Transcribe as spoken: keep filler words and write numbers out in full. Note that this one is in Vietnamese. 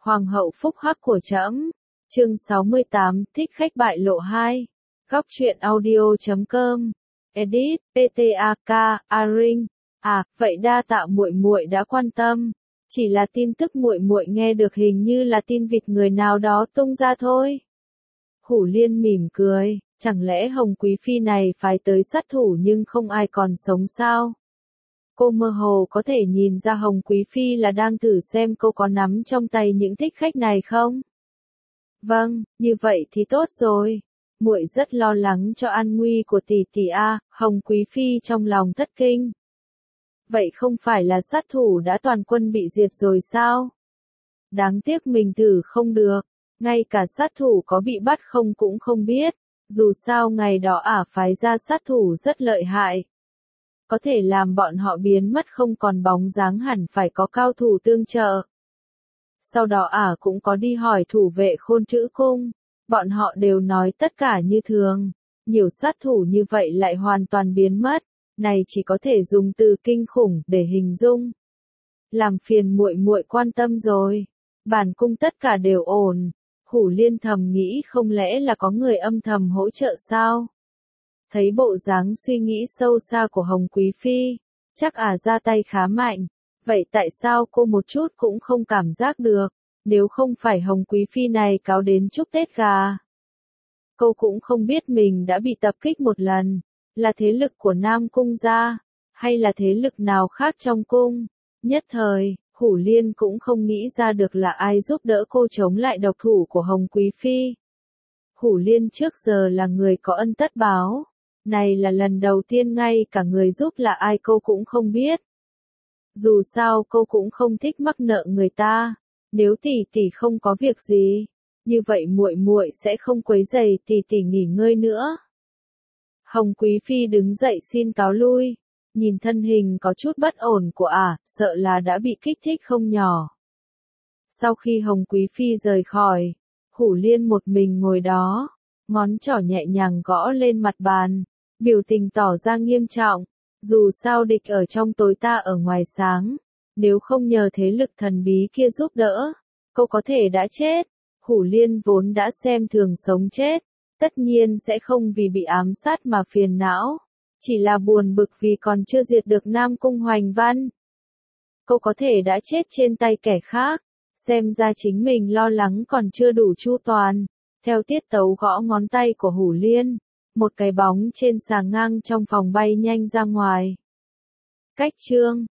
Hoàng hậu phúc hắc của trẫm. Chương sáu mươi tám, thích khách bại lộ hai. Góc truyện audio chấm com. Edit, pê tê a ca, Aring. À, vậy đa tạ muội muội đã quan tâm. Chỉ là tin tức muội muội nghe được hình như là tin vịt người nào đó tung ra thôi. Hủ Liên mỉm cười, chẳng lẽ Hồng Quý Phi này phái tới sát thủ nhưng không ai còn sống sao? Cô mơ hồ có thể nhìn ra Hồng Quý Phi là đang thử xem cô có nắm trong tay những thích khách này không? Vâng, như vậy thì tốt rồi. Muội rất lo lắng cho an nguy của tỷ tỷ a, Hồng Quý Phi trong lòng thất kinh. Vậy không phải là sát thủ đã toàn quân bị diệt rồi sao? Đáng tiếc mình thử không được, ngay cả sát thủ có bị bắt không cũng không biết, dù sao ngày đó ả phái ra sát thủ rất lợi hại. Có thể làm bọn họ biến mất không còn bóng dáng, hẳn phải có cao thủ tương trợ. Sau đó ả cũng có đi hỏi thủ vệ Khôn Trữ Cung, bọn họ đều nói tất cả như thường, nhiều sát thủ như vậy lại hoàn toàn biến mất, này chỉ có thể dùng từ kinh khủng để hình dung. Làm phiền muội muội quan tâm rồi, bản cung tất cả đều ổn. Hủ Liên thầm nghĩ không lẽ là có người âm thầm hỗ trợ sao? Thấy bộ dáng suy nghĩ sâu xa của Hồng Quý Phi, chắc ả ra tay khá mạnh. Vậy tại sao cô một chút cũng không cảm giác được, nếu không phải Hồng Quý Phi này cáo đến chúc Tết gà? Cô cũng không biết mình đã bị tập kích một lần, là thế lực của Nam Cung gia, hay là thế lực nào khác trong cung. Nhất thời, Hủ Liên cũng không nghĩ ra được là ai giúp đỡ cô chống lại độc thủ của Hồng Quý Phi. Hủ Liên trước giờ là người có ân tất báo, này là lần đầu tiên ngay cả người giúp là ai cô cũng không biết. Dù sao cô cũng không thích mắc nợ người ta, nếu tỷ tỷ không có việc gì, như vậy muội muội sẽ không quấy rầy tỷ tỷ nghỉ ngơi nữa. Hồng Quý Phi đứng dậy xin cáo lui, nhìn thân hình có chút bất ổn của ả, sợ là đã bị kích thích không nhỏ. Sau khi Hồng Quý Phi rời khỏi, Hủ Liên một mình ngồi đó, ngón trỏ nhẹ nhàng gõ lên mặt bàn, biểu tình tỏ ra nghiêm trọng. Dù sao địch ở trong tối ta ở ngoài sáng, nếu không nhờ thế lực thần bí kia giúp đỡ, cô có thể đã chết. Hủ Liên vốn đã xem thường sống chết, tất nhiên sẽ không vì bị ám sát mà phiền não, chỉ là buồn bực vì còn chưa diệt được Nam Cung Hoành Văn. Cô có thể đã chết trên tay kẻ khác, xem ra chính mình lo lắng còn chưa đủ chu toàn. Theo tiết tấu gõ ngón tay của Hủ Liên, một cái bóng trên xà ngang trong phòng bay nhanh ra ngoài. Cách chương